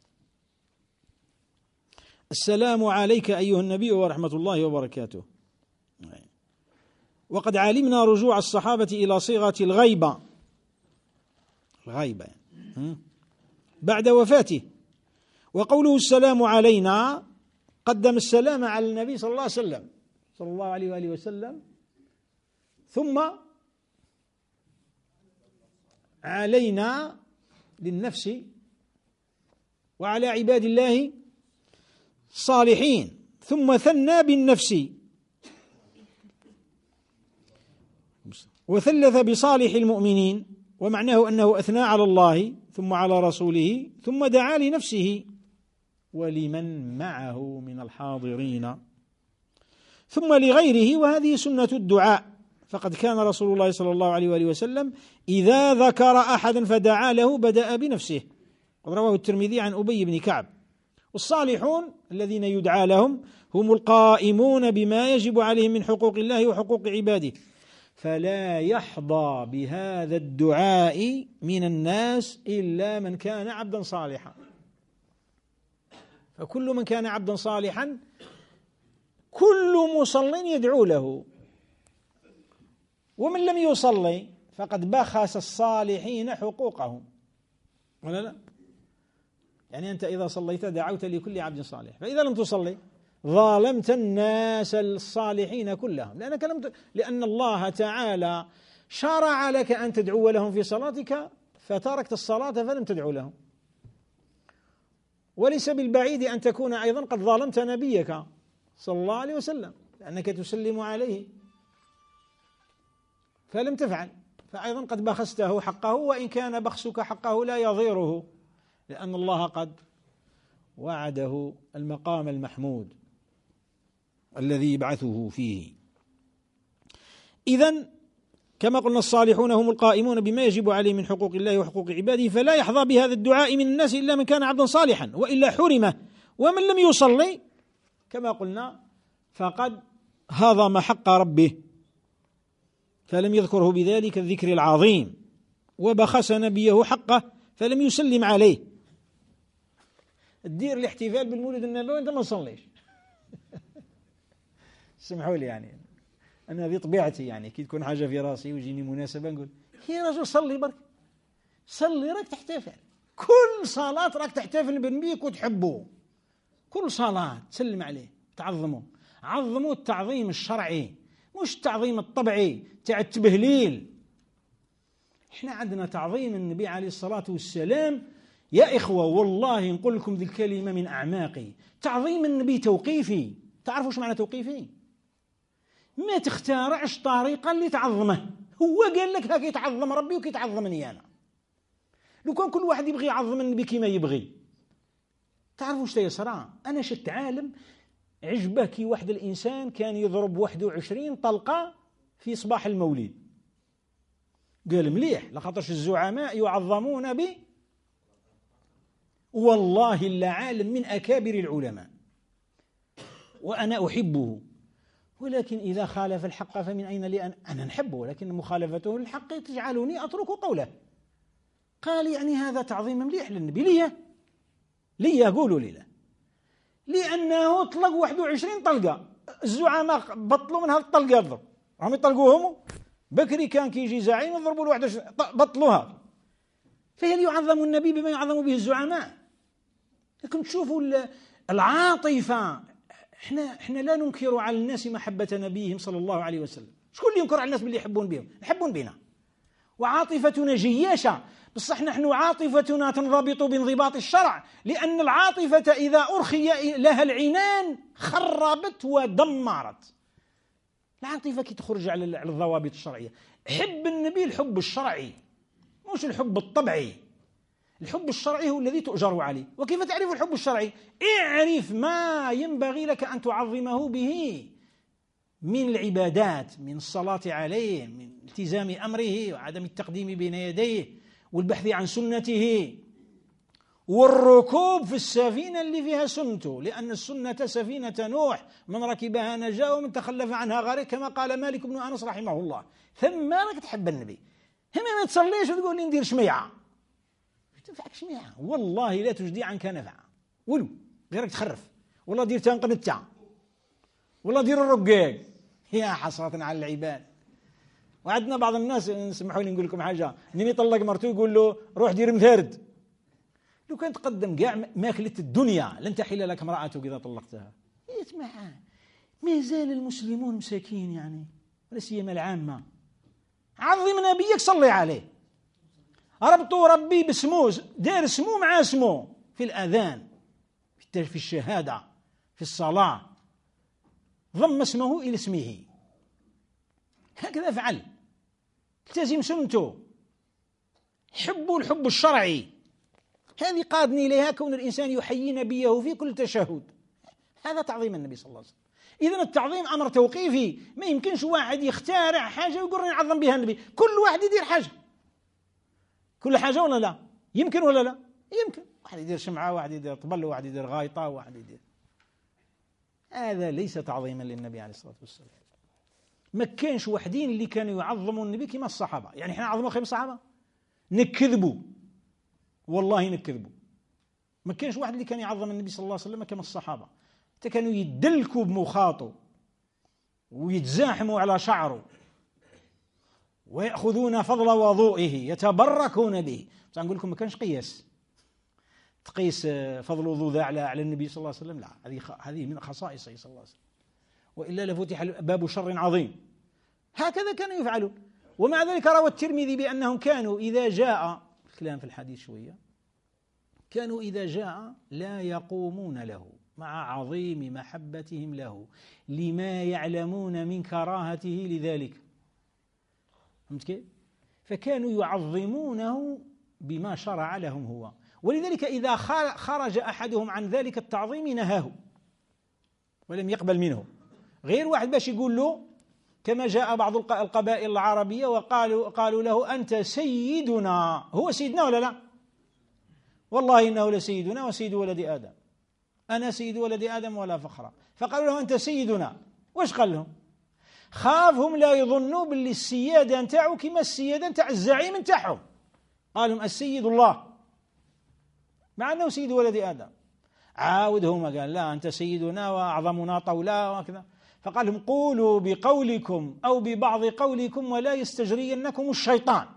السلام عليك أيها النبي ورحمة الله وبركاته. وقد علمنا رجوع الصحابة إلى صيغة الغيبة بعد وفاته، وقوله السلام علينا قدم السلام على النبي صلى الله عليه وسلم صلى الله عليه وآله وسلم، ثم علينا للنفس وعلى عباد الله الصالحين، ثم ثنى بالنفس وثلث بصالح المؤمنين، ومعناه أنه أثنى على الله ثم على رسوله ثم دعا لنفسه ولمن معه من الحاضرين ثم لغيره، وهذه سنة الدعاء. فقد كان رسول الله صلى الله عليه وآله وسلم إذا ذكر أحدا فدعا له بدأ بنفسه، قد رواه الترمذي عن أبي بن كعب. والصالحون الذين يدعى لهم هم القائمون بما يجب عليهم من حقوق الله وحقوق عباده، فلا يحظى بهذا الدعاء من الناس إلا من كان عبدا صالحا. فكل من كان عبدا صالحا كل مصل يدعو له، ومن لم يصلي فقد بخس الصالحين حقوقهم، ولا لا؟ يعني أنت إذا صليت دعوت لكل عبد صالح، فإذا لم تصلي ظالمت الناس الصالحين كلهم، لأن الله تعالى شرع لك أن تدعو لهم في صلاتك فتركت الصلاة فلم تدعو لهم. وليس بالبعيد أن تكون أيضا قد ظالمت نبيك صلى الله عليه وسلم، لأنك تسلم عليه فلم تفعل، فأيضا قد بخسته حقه، وإن كان بخسك حقه لا يضيره، لأن الله قد وعده المقام المحمود الذي يبعثه فيه. إذن كما قلنا الصالحون هم القائمون بما يجب عليه من حقوق الله وحقوق عباده، فلا يحظى بهذا الدعاء من الناس إلا من كان عبدا صالحا، وإلا حرمه. ومن لم يصلي كما قلنا فقد هضم حق ربه فلم يذكره بذلك الذكر العظيم، وبخس نبيه حقه فلم يسلم عليه. تدير الاحتفال بالمولد النبوي وانت ما تصليش سمحوا لي، يعني أنا هذه طبيعتي، يعني كي تكون حاجة في راسي ويجيني مناسبة نقول يا رجل صلي برك، صلي راك تحتفل، كل صلاة راك تحتفل بنبيك وتحبه، كل صلاة تسلم عليه تعظمه، عظموا التعظيم الشرعي مش التعظيم الطبعي تاع التبهليل. احنا عندنا تعظيم النبي عليه الصلاة والسلام يا إخوة، والله نقول لكم ذي الكلمة من أعماقي، تعظيم النبي توقيفي. تعرفوا ايش معنى توقيفي؟ ما تختارعش طريقة اللي تعظمه، هو قال لك هاك يتعظم ربي وكي تعظمني أنا. لو كان كل واحد يبغي يعظم النبي كما يبغي، تعرفوا ايش يصرى؟ أنا شفت عالم عجبه كي واحد الإنسان كان يضرب 21 طلقة في صباح المولد، قال مليح لخاطرش الزعماء يعظمون والله إلا عالم من أكابر العلماء وأنا أحبه، ولكن إذا خالف الحق فمن أين لي أنا نحبه، ولكن مخالفته للحق تجعلني أترك قوله. قال يعني هذا تعظيم مليح للنبي، ليه قولوا لي لا، لأنه طلق 21 طلقة، الزعماء بطلوا من هذه الطلقة الضرب، هم يطلقوهم بكري كان كيجي زعيم يضربوا 21 بطلوها، فهل يعظم النبي بما يعظم به الزعماء؟ لكن تشوفوا العاطفة، احنا لا ننكر على الناس محبة نبيهم صلى الله عليه وسلم، شكون اللي ينكر على الناس باللي يحبون بهم؟ يحبون بنا، وعاطفتنا جياشة، بصح نحن عاطفتنا تنضبط بانضباط الشرع، لأن العاطفة إذا أرخي لها العنان خربت ودمرت. العاطفة كي تخرج على الضوابط الشرعية، حب النبي الحب الشرعي مش الحب الطبعي، الحب الشرعي هو الذي تؤجر عليه. وكيف تعرف الحب الشرعي؟ اعرف ما ينبغي لك أن تعظمه به من العبادات، من الصلاة عليه، من التزام أمره وعدم التقديم بين يديه والبحث عن سنته، والركوب في السفينة اللي فيها سنته، لأن السنة سفينة نوح، من ركبها نجا ومن تخلف عنها غرق، كما قال مالك بن أنس رحمه الله. ثم راك تحب النبي، هم ما تصليش وتقول لي ندير شميعة، تنفعك شميعة والله لا تجدي عنك نفع ولو، غيرك تخرف، والله دير تنقنتها، والله دير الرقاق. يا حسرة على العباد. وعندنا بعض الناس، سمحوا لي نقول لكم حاجة، من يطلق مرته يقول له روح دير مفارد. لو كان تقدم كاع ماكلة الدنيا لن تحل لك امرأتك إذا طلقتها. اسمع، ما زال المسلمون مساكين يعني، ولا سيما العامة. عظم نبيك صلي عليه، ربطوا ربي باسمه، دار اسمه مع اسمه في الأذان، في الشهادة، في الصلاة، ضم اسمه إلى اسمه، هكذا فعل. التزم سنته، حبوا الحب الشرعي، هذه قادني إليها كون الإنسان يحيي نبيه في كل تشهد، هذا تعظيم النبي صلى الله عليه وسلم. إذن التعظيم أمر توقيفي، ما يمكنش واحد يخترع حاجة ويقول راني نعظم بها النبي. كل واحد يدير حاجة، كل حاجة ولا لا؟ يمكن ولا لا؟ يمكن. واحد يدير شمعة، واحد يدير طبل، واحد يدير غايطة، واحد يدير. هذا ليس تعظيما للنبي عليه الصلاة والسلام. ما كانش وحدين اللي كانوا يعظموا النبي كما الصحابة. يعني احنا عظموا خير الصحابة؟ نكذبوا والله، نكذبوا. ما كانش واحد اللي كان يعظم النبي صلى الله عليه وسلم كما الصحابة. حتى كانوا يدلكوا بمخاطه ويتزاحموا على شعره ويأخذون فضل وضوئه يتبركون به. بس نقول لكم ما كانش قياس تقيس فضل وضوء ذا على النبي صلى الله عليه وسلم، لا، هذه من خصائصه صلى الله عليه وسلم، وإلا لفتح باب شر عظيم. هكذا كانوا يفعلون. ومع ذلك روى الترمذي بأنهم كانوا إذا جاء، الكلام في الحديث شوية، كانوا إذا جاء لا يقومون له مع عظيم محبتهم له لما يعلمون من كراهته لذلك. فهمت كيف؟ فكانوا يعظمونه بما شرع لهم هو، ولذلك إذا خرج أحدهم عن ذلك التعظيم نهاه ولم يقبل منه. غير واحد باش يقول له، كما جاء بعض القبائل العربية وقالوا له أنت سيدنا. هو سيدنا ولا لا؟ والله إنه لسيدنا وسيد ولد آدم، أنا سيد ولد آدم ولا فخر. فقالوا له أنت سيدنا. واش قال لهم؟ خافهم لا يظنوا باللي السيادة نتاعو كما السيادة نتاع الزعيم نتاعهم. قال لهم السيد الله، مع أنه سيد ولد آدم. عاودهما قال لا أنت سيدنا وأعظمنا طولا وكذا. فقال لهم قولوا بقولكم أو ببعض قولكم ولا يستجرينكم الشيطان.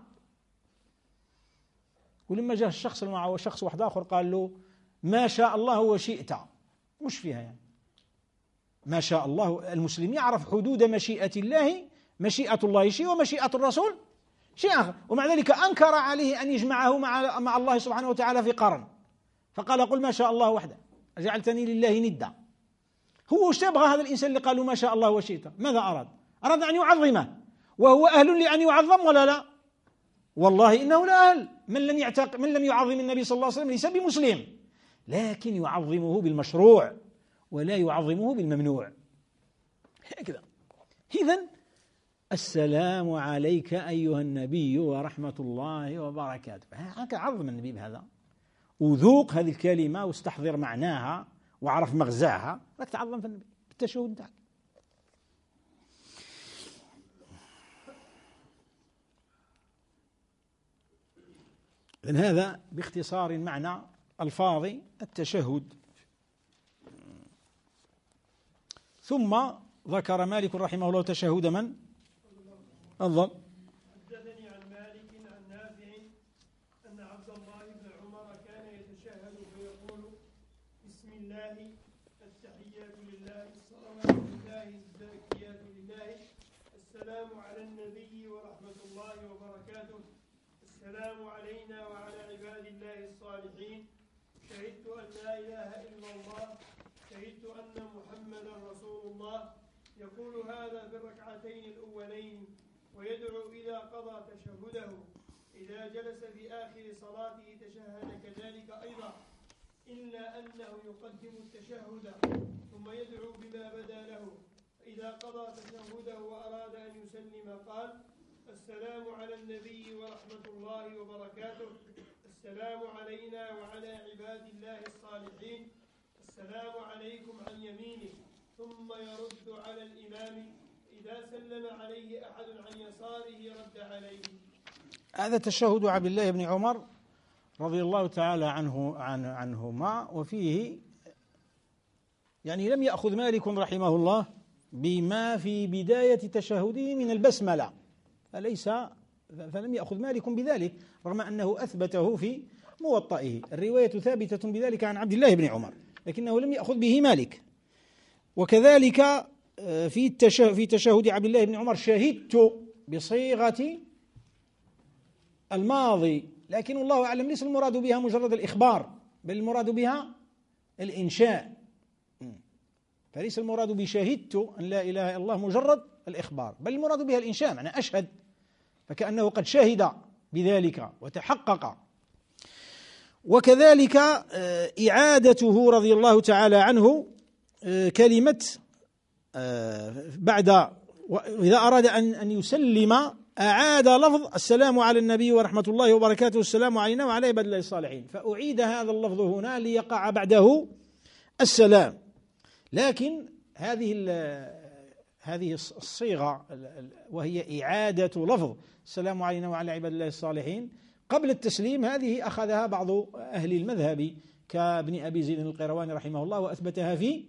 ولما جاء الشخص معه شخص واحد آخر قال له ما شاء الله وشئت. مش فيها يعني ما شاء الله. المسلم يعرف حدود مشيئة الله، مشيئة الله شيء ومشيئة الرسول شيء آخر. ومع ذلك أنكر عليه أن يجمعه مع الله سبحانه وتعالى في قرن، فقال قل ما شاء الله وحده جعلتني لله ندا. هو وش تبغى هذا الإنسان اللي قالوا ما شاء الله وشئت؟ ماذا أراد؟ أراد أن يعظمه، وهو أهل لأن يعظم ولا لا؟ والله إنه لا أهل. من لم يعظم النبي صلى الله عليه وسلم ليس بمسلم، لكن يعظمه بالمشروع ولا يعظمه بالممنوع. هكذا. إذن السلام عليك أيها النبي ورحمة الله وبركاته. هكذا عظم النبي بهذا، وذوق هذه الكلمة واستحضر معناها وعرف مغزاها، راك تعظم في النبي بالتشهد نتاعك. إذن هذا باختصار معنى ألفاظ التشهد. ثم ذكر مالك رحمه الله تشهد من؟ أفضل. حدثني عن مالك عن نافع أن عبد الله بن عمر كان يتشهد فيقول بسم الله التحيات لله الصلوات لله الزاكيات لله السلام على النبي ورحمة الله وبركاته السلام علينا وعلى عباد الله الصالحين شهدت أن لا إله إلا الله شهدت أن محمدا رسول الله. يقول هذا في الركعتين الأولين، ويدعو إذا قضى تشهده. إذا جلس في آخر صلاته تشهد كذلك أيضا، إلا أنه يقدم التشهد ثم يدعو بما بدا له، فإذا قضى تشهده وأراد أن يسلم قال: السلام على النبي ورحمة الله وبركاته، السلام علينا وعلى عباد الله الصالحين، السلام عليكم عن يمينه، ثم يرد على الإمام، إذا سلم عليه أحد عن يساره رد عليه. هذا تشهد عبد الله بن عمر رضي الله تعالى عنهما، وفيه يعني لم يأخذ مالك رحمه الله بما في بداية تشهده من البسملة، فلم يأخذ مالك بذلك رغم أنه أثبته في موطئه. الرواية ثابتة بذلك عن عبد الله بن عمر، لكنه لم يأخذ به مالك. وكذلك في تشهد عبد الله بن عمر شهدت بصيغة الماضي، لكن الله أعلم ليس المراد بها مجرد الإخبار، بل المراد بها الإنشاء. فليس المراد بشهدت أن لا إله إلا الله مجرد الإخبار، بل المراد بها الإنشاء، معنى أشهد، فكأنه قد شهد بذلك وتحقق. وكذلك إعادته رضي الله تعالى عنه كلمة بعد، إذا أراد أن يسلم أعاد لفظ السلام على النبي ورحمة الله وبركاته، السلام علينا وعلى عباد الله الصالحين، فأعيد هذا اللفظ هنا ليقع بعده السلام. لكن هذه الصيغة وهي إعادة لفظ السلام علينا وعلى عباد الله الصالحين قبل التسليم، هذه أخذها بعض أهل المذهب كابن أبي زيد القيرواني رحمه الله وأثبتها في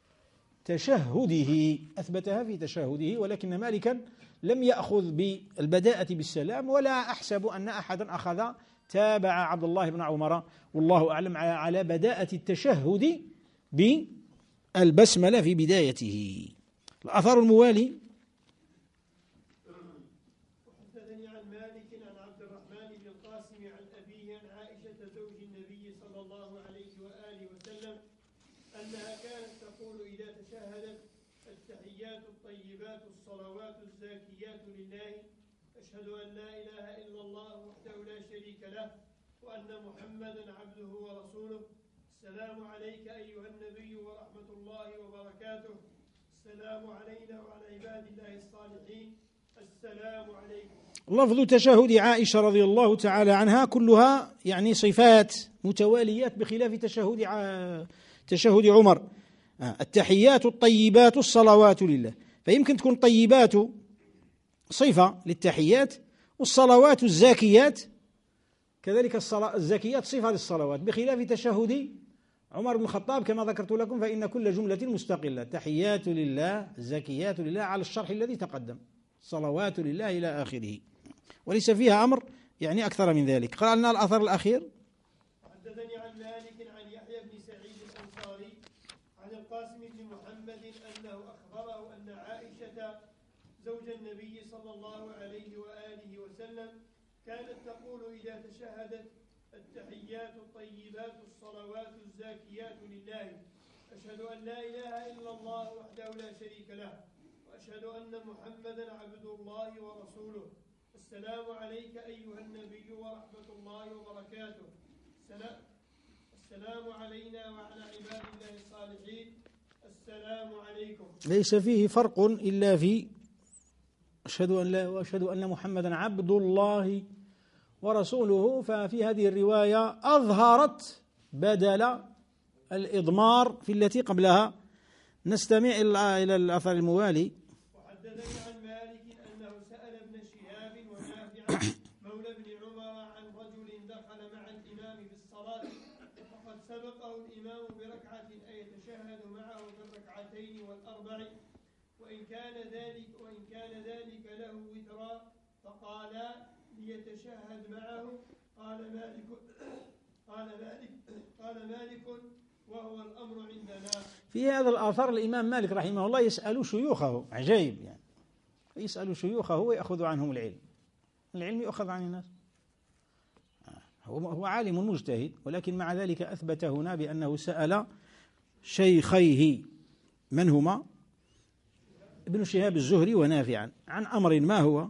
تشهده، ولكن مالكا لم يأخذ بالبداءة بالسلام، ولا أحسب أن أحدا تابع عبد الله بن عمر والله أعلم على بداءة التشهد بالبسملة في بدايته. الأثر الموالي: وحدثني عن مالك عن عبد الرحمن بن القاسم عن أبيه عن عائشة زوج النبي صلى الله عليه وآله وسلم أنها كانت تقول إذا تشهدت: التحيات الطيبات الصلوات الزاكيات لله، أشهد أن لا إله إلا الله وحده لا شريك له وأن محمدا عبده ورسوله، السلام عليك أيها النبي ورحمة الله وبركاته، السلام علينا وعلى عباد الله الصالحين، السلام عليكم. لفظ تشهد عائشة رضي الله تعالى عنها كلها يعني صفات متواليات بخلاف تشهد عمر. التحيات الطيبات الصلوات لله، فيمكن تكون طيبات صفة للتحيات، والصلوات الزاكيات كذلك الزاكيات صفة للصلوات، بخلاف تشهد عمر بن الخطاب كما ذكرت لكم، فإن كل جملة مستقلة، تحيات لله الزاكيات لله على الشرح الذي تقدم، صلوات لله إلى آخره، وليس فيها أمر يعني أكثر من ذلك. قرأنا الأثر الأخير: حدثني عن مالك عن يحيى بن سعيد الأنصاري عن القاسم بن محمد أنه أخبره أن عائشة زوج النبي صلى الله عليه وآله وسلم كانت تقول إذا تشهدت: التحيات الطيبات الصلوات الزاكيات لله، أشهد أن لا إله إلا الله وحده لا شريك له وأشهد أن محمدا عبد الله ورسوله، السلام عليك أيها النبي ورحمة الله وبركاته، السلام علينا وعلى عباد الله الصالحين، السلام عليكم. ليس فيه فرق إلا في أشهد أن محمدا عبد الله ورسوله، ففي هذه الرواية أظهرت بدل الإضمار في التي قبلها. نستمع إلى الأثر الموالي: وحدثني عن مالك أنه سأل ابن شهاب ونافعا مولى بن عمر عن رجل دخل مع الإمام في الصلاة فقد سبقه الإمام بركعة أي يتشهد معه بالركعتين والأربع، وإن كان ذلك له وترا، فقال ليتشهد معه. قال مالك وهو الأمر عندنا. في هذا الآثار الإمام مالك رحمه الله يسأل شيوخه، عجيب يعني، يسأل شيوخه ويأخذ عنهم العلم يأخذ عن الناس. هو عالم مجتهد، ولكن مع ذلك أثبت هنا بأنه سأل شيخيه من هما؟ ابن شهاب الزهري ونافعا عن أمر ما هو؟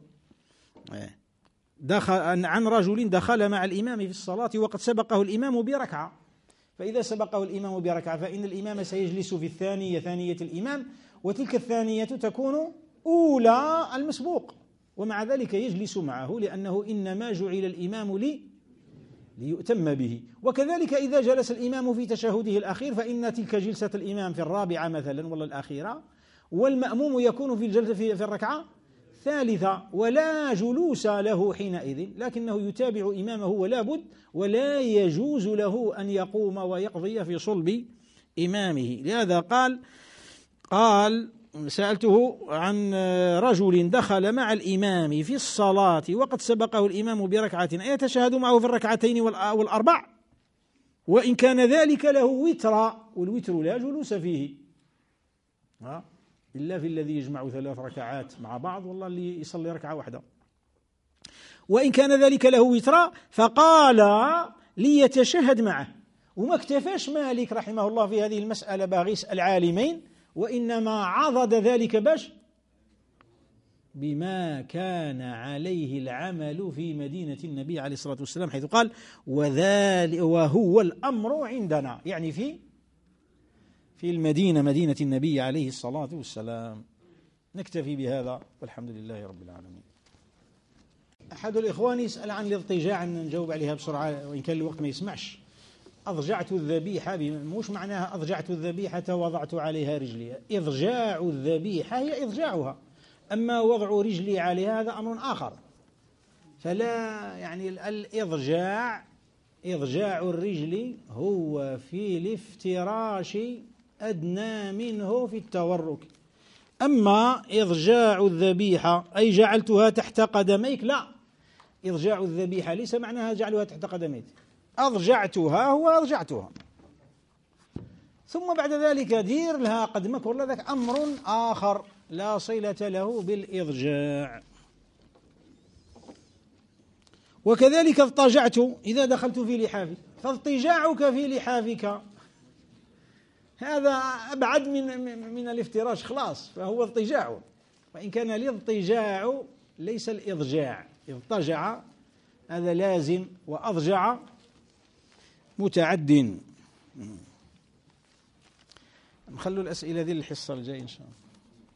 عن رجل دخل مع الإمام في الصلاة وقد سبقه الإمام بركعة، فإذا سبقه الإمام بركعة فإن الإمام سيجلس في ثانية الإمام، وتلك الثانية تكون أولى المسبوق، ومع ذلك يجلس معه لأنه إنما جعل الإمام ليؤتم به. وكذلك إذا جلس الإمام في تشهده الأخير فإن تلك جلسة الإمام في الرابعة مثلا ولا الأخيرة، والمأموم يكون في الركعة الثالثة، ولا جلوس له حينئذ، لكنه يتابع إمامه ولا بد، ولا يجوز له أن يقوم ويقضي في صلب إمامه. لهذا قال سألته عن رجل دخل مع الإمام في الصلاة وقد سبقه الإمام بركعة أيتشهد معه في الركعتين والأربع؟ وإن كان ذلك له وترا، والوتر لا جلوس فيه إلا في الذي يجمع 3 ركعات مع بعض، والله اللي يصلي ركعة واحدة. وإن كان ذلك له وترا فقال ليتشهد معه. وما اكتفاش مالك رحمه الله في هذه المسألة باغي يسأل العالمين، وإنما عضد ذلك باش بما كان عليه العمل في مدينة النبي عليه الصلاة والسلام، حيث قال وهو الأمر عندنا، يعني في المدينة، مدينة النبي عليه الصلاة والسلام. نكتفي بهذا والحمد لله رب العالمين. أحد الإخوان يسأل عن الاضطجاع، نجاوب عليها بسرعة وإن كان الوقت ما يسمعش. أضجعت الذبيحة، مش معناها أضجعت الذبيحة وضعت عليها رجلي. إضجاع الذبيحة هي إضجاعها، أما وضع رجلي عليها هذا أمر آخر. فلا يعني إضجاع الرجل هو في الافتراش أدنى منه في التورك. أما إضجاع الذبيحة أي جعلتها تحت قدميك، لا، إضجاع الذبيحة ليس معناها جعلها تحت قدميك. أضجعتها هو أضجعتها، ثم بعد ذلك دير لها قدمك، ولا ذاك أمر آخر لا صلة له بالإضجاع. وكذلك اضطجعت إذا دخلت في لحافي، فاضطجاعك في لحافك هذا أبعد من الافتراش خلاص، فهو اضطجاع. وإن كان الاضطجاع ليس الإضجاع، اضطجع هذا لازم، وأضجع متعد. نخلوا الأسئلة ذي الحصة الجاية إن شاء الله.